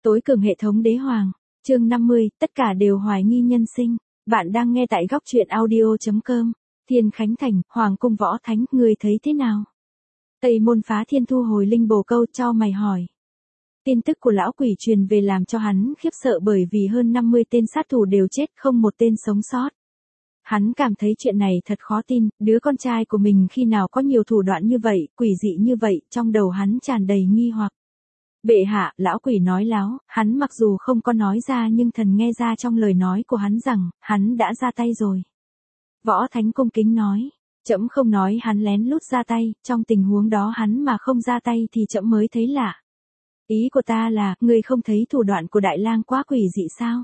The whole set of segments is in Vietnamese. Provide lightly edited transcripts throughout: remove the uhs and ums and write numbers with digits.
Tối cường hệ thống đế hoàng, chương 50, tất cả đều hoài nghi nhân sinh. Bạn đang nghe tại góc truyện audio.com. Thiên Khánh Thành, Hoàng cung Võ Thánh, người thấy thế nào? Tây môn phá thiên thu hồi linh bồ câu cho mày hỏi. Tin tức của lão quỷ truyền về làm cho hắn khiếp sợ bởi vì hơn 50 tên sát thủ đều chết, không một tên sống sót. Hắn cảm thấy chuyện này thật khó tin, đứa con trai của mình khi nào có nhiều thủ đoạn như vậy, quỷ dị như vậy, trong đầu hắn tràn đầy nghi hoặc. Bệ hạ, lão quỷ nói láo, hắn mặc dù không có nói ra nhưng thần nghe ra trong lời nói của hắn rằng, hắn đã ra tay rồi. Võ Thánh cung kính nói, trẫm không nói hắn lén lút ra tay, trong tình huống đó hắn mà không ra tay thì trẫm mới thấy lạ. Ý của ta là, ngươi không thấy thủ đoạn của Đại Lang quá quỷ dị sao?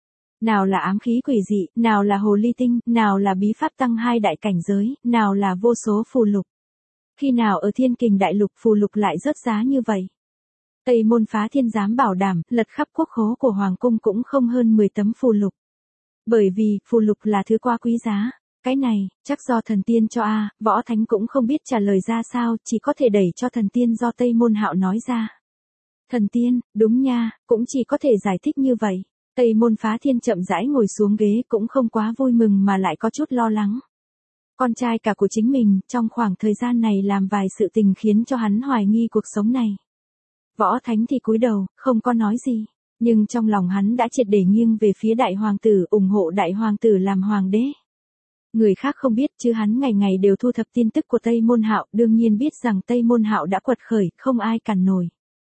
Nào là ám khí quỷ dị, nào là hồ ly tinh, nào là bí pháp tăng 2 đại cảnh giới, nào là vô số phù lục. Khi nào ở Thiên Kình Đại Lục phù lục lại rớt giá như vậy? Tây môn phá thiên dám bảo đảm, lật khắp quốc khố của Hoàng cung cũng không hơn 10 tấm phù lục. Bởi vì, phù lục là thứ quá quý giá. Cái này, chắc do thần tiên cho a. Võ Thánh cũng không biết trả lời ra sao, chỉ có thể đẩy cho thần tiên do Tây môn hạo nói ra. Thần tiên, đúng nha, cũng chỉ có thể giải thích như vậy. Tây môn phá thiên chậm rãi ngồi xuống ghế cũng không quá vui mừng mà lại có chút lo lắng. Con trai cả của chính mình, trong khoảng thời gian này làm vài sự tình khiến cho hắn hoài nghi cuộc sống này. Võ Thánh thì cúi đầu, không có nói gì. Nhưng trong lòng hắn đã triệt để nghiêng về phía đại hoàng tử, ủng hộ đại hoàng tử làm hoàng đế. Người khác không biết chứ hắn ngày ngày đều thu thập tin tức của Tây môn hạo, đương nhiên biết rằng Tây môn hạo đã quật khởi, không ai cản nổi.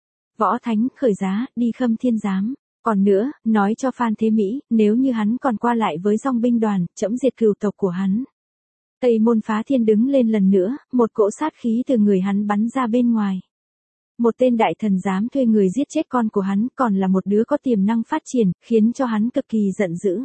Võ Thánh khởi giá, đi Khâm Thiên Giám. Còn nữa, nói cho Phan Thế Mỹ, nếu như hắn còn qua lại với dòng binh đoàn, trẫm diệt cửu tộc của hắn. Tây môn phá thiên đứng lên lần nữa, một cỗ sát khí từ người hắn bắn ra bên ngoài. Một tên đại thần dám thuê người giết chết con của hắn, còn là một đứa có tiềm năng phát triển, khiến cho hắn cực kỳ giận dữ.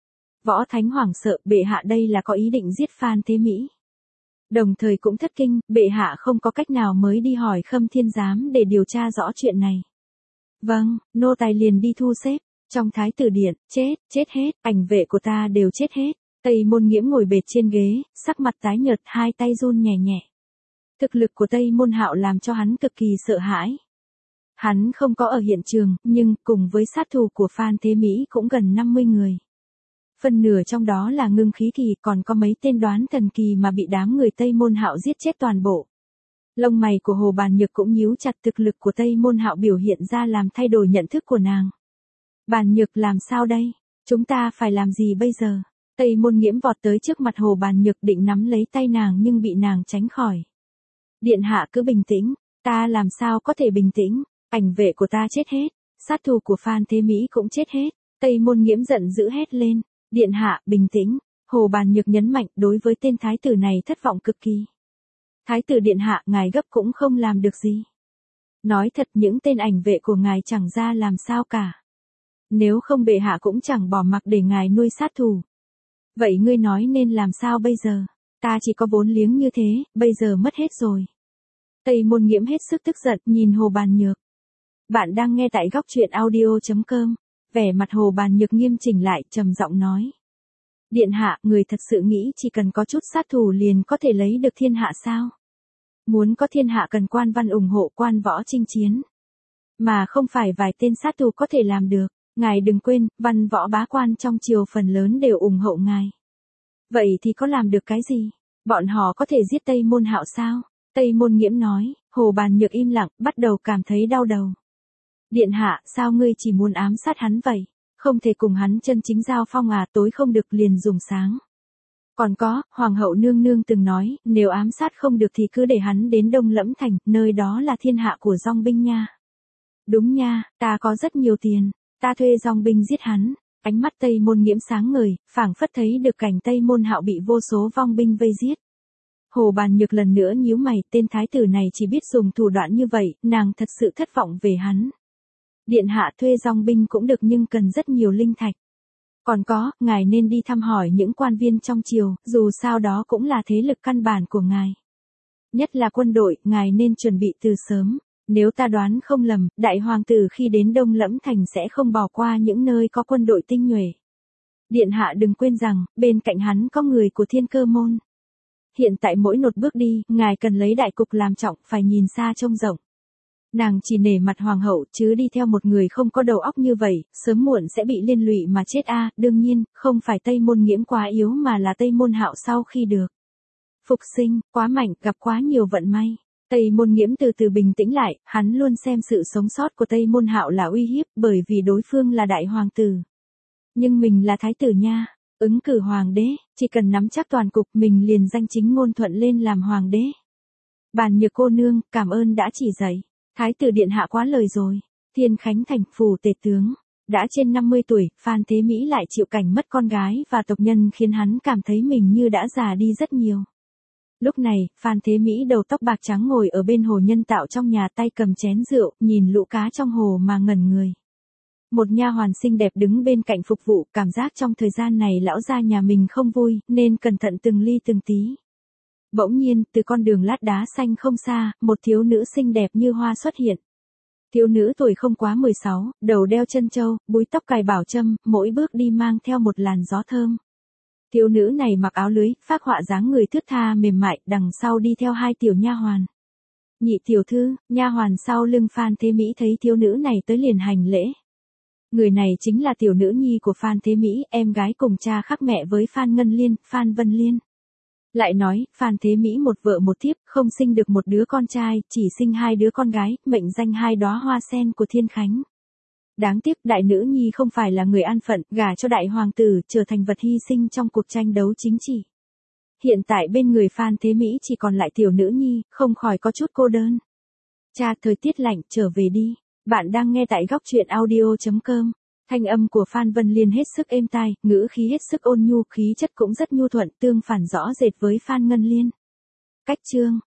Võ Thánh hoảng sợ, bệ hạ đây là có ý định giết Phan Thế Mỹ. Đồng thời cũng thất kinh, bệ hạ không có cách nào mới đi hỏi Khâm Thiên Giám để điều tra rõ chuyện này. Vâng, nô tài liền đi thu xếp. Trong thái tử điện, chết hết, ảnh vệ của ta đều chết hết. Tây môn nghiễm ngồi bệt trên ghế, sắc mặt tái nhợt, hai tay run nhẹ nhẹ. Thực lực của Tây môn hạo làm cho hắn cực kỳ sợ hãi. Hắn không có ở hiện trường, nhưng cùng với sát thủ của Phan Thế Mỹ cũng gần 50 người. Phần nửa trong đó là ngưng khí kỳ, còn có mấy tên đoán thần kỳ mà bị đám người Tây môn hạo giết chết toàn bộ. Lông mày của Hồ Bàn Nhược cũng nhíu chặt, thực lực của Tây môn hạo biểu hiện ra làm thay đổi nhận thức của nàng. Bàn Nhược làm sao đây? Chúng ta phải làm gì bây giờ? Tây môn nghiễm vọt tới trước mặt Hồ Bàn Nhược định nắm lấy tay nàng nhưng bị nàng tránh khỏi. Điện hạ cứ bình tĩnh, ta làm sao có thể bình tĩnh, ảnh vệ của ta chết hết, sát thủ của Phan Thế Mỹ cũng chết hết. Tây môn nghiễm giận dữ hét lên, điện hạ, bình tĩnh. Hồ Bàn Nhược nhấn mạnh, đối với tên thái tử này thất vọng cực kỳ. Thái tử điện hạ, ngài gấp cũng không làm được gì. Nói thật, những tên ảnh vệ của ngài chẳng ra làm sao cả. Nếu không bệ hạ cũng chẳng bỏ mặc để ngài nuôi sát thủ. Vậy ngươi nói nên làm sao bây giờ? Ta chỉ có vốn liếng như thế, bây giờ mất hết rồi. Tây môn nghiễm hết sức tức giận, nhìn Hồ Bàn Nhược. Bạn đang nghe tại góc truyện audio.com. Vẻ mặt Hồ Bàn Nhược nghiêm chỉnh lại, trầm giọng nói. Điện hạ, người thật sự nghĩ chỉ cần có chút sát thủ liền có thể lấy được thiên hạ sao? Muốn có thiên hạ cần quan văn ủng hộ, quan võ chinh chiến. Mà không phải vài tên sát thủ có thể làm được. Ngài đừng quên, văn võ bá quan trong triều phần lớn đều ủng hộ ngài. Vậy thì có làm được cái gì? Bọn họ có thể giết Tây môn hạo sao? Tây môn nghiễm nói. Hồ Bàn Nhược im lặng, bắt đầu cảm thấy đau đầu. Điện hạ, sao ngươi chỉ muốn ám sát hắn vậy? Không thể cùng hắn chân chính giao phong à, tối không được liền dùng sáng. Còn có, Hoàng hậu nương nương từng nói, nếu ám sát không được thì cứ để hắn đến Đông Lẫm Thành, nơi đó là thiên hạ của dòng binh nha. Đúng nha, ta có rất nhiều tiền, ta thuê dòng binh giết hắn. Ánh mắt Tây môn nghiễm sáng ngời, phảng phất thấy được cảnh Tây môn hạo bị vô số vong binh vây giết. Hồ Bàn Nhược lần nữa nhíu mày, tên thái tử này chỉ biết dùng thủ đoạn như vậy, nàng thật sự thất vọng về hắn. Điện hạ, thuê dòng binh cũng được nhưng cần rất nhiều linh thạch. Còn có, ngài nên đi thăm hỏi những quan viên trong triều, dù sao đó cũng là thế lực căn bản của ngài. Nhất là quân đội, ngài nên chuẩn bị từ sớm. Nếu ta đoán không lầm, đại hoàng tử khi đến Đông Lẫm Thành sẽ không bỏ qua những nơi có quân đội tinh nhuệ. Điện hạ đừng quên rằng, bên cạnh hắn có người của Thiên Cơ môn. Hiện tại mỗi một bước đi, ngài cần lấy đại cục làm trọng, phải nhìn xa trông rộng. Nàng chỉ nể mặt hoàng hậu chứ đi theo một người không có đầu óc như vậy, sớm muộn sẽ bị liên lụy mà chết a. Đương nhiên, không phải Tây Môn Nghiễm quá yếu mà là Tây Môn Hạo sau khi được phục sinh, quá mạnh, gặp quá nhiều vận may. Tây Môn Nghiễm từ từ bình tĩnh lại, hắn luôn xem sự sống sót của Tây Môn Hạo là uy hiếp bởi vì đối phương là đại hoàng tử. Nhưng mình là thái tử nha, ứng cử hoàng đế, chỉ cần nắm chắc toàn cục mình liền danh chính ngôn thuận lên làm hoàng đế. Bàn Nhược cô nương, cảm ơn đã chỉ dạy. Thái tử điện hạ quá lời rồi. Thiên Khánh Thành phủ tể tướng. Đã trên 50 tuổi, Phan Thế Mỹ lại chịu cảnh mất con gái và tộc nhân khiến hắn cảm thấy mình như đã già đi rất nhiều. Lúc này, Phan Thế Mỹ đầu tóc bạc trắng ngồi ở bên hồ nhân tạo trong nhà tay cầm chén rượu, nhìn lũ cá trong hồ mà ngẩn người. Một nha hoàn xinh đẹp đứng bên cạnh phục vụ, cảm giác trong thời gian này lão gia nhà mình không vui, nên cẩn thận từng ly từng tí. Bỗng nhiên, từ con đường lát đá xanh không xa, một thiếu nữ xinh đẹp như hoa xuất hiện. Thiếu nữ tuổi không quá 16, đầu đeo chân châu, búi tóc cài bảo châm, mỗi bước đi mang theo một làn gió thơm. Thiếu nữ này mặc áo lưới, phác họa dáng người thướt tha mềm mại, đằng sau đi theo hai tiểu nha hoàn. Nhị tiểu thư, nha hoàn sau lưng Phan Thế Mỹ thấy thiếu nữ này tới liền hành lễ. Người này chính là tiểu nữ nhi của Phan Thế Mỹ, em gái cùng cha khác mẹ với Phan Ngân Liên, Phan Vân Liên. Lại nói, Phan Thế Mỹ một vợ một thiếp, không sinh được một đứa con trai, chỉ sinh hai đứa con gái, mệnh danh hai đóa hoa sen của Thiên Khánh. Đáng tiếc đại nữ nhi không phải là người an phận, gả cho đại hoàng tử, trở thành vật hy sinh trong cuộc tranh đấu chính trị. Hiện tại bên người Phan Thế Mỹ chỉ còn lại tiểu nữ nhi, không khỏi có chút cô đơn. Cha, thời tiết lạnh, trở về đi. Bạn đang nghe tại góc truyện audio.com. Thanh âm của Phan Vân Liên hết sức êm tai, ngữ khí hết sức ôn nhu, khí chất cũng rất nhu thuận, tương phản rõ rệt với Phan Ngân Liên. Cách chương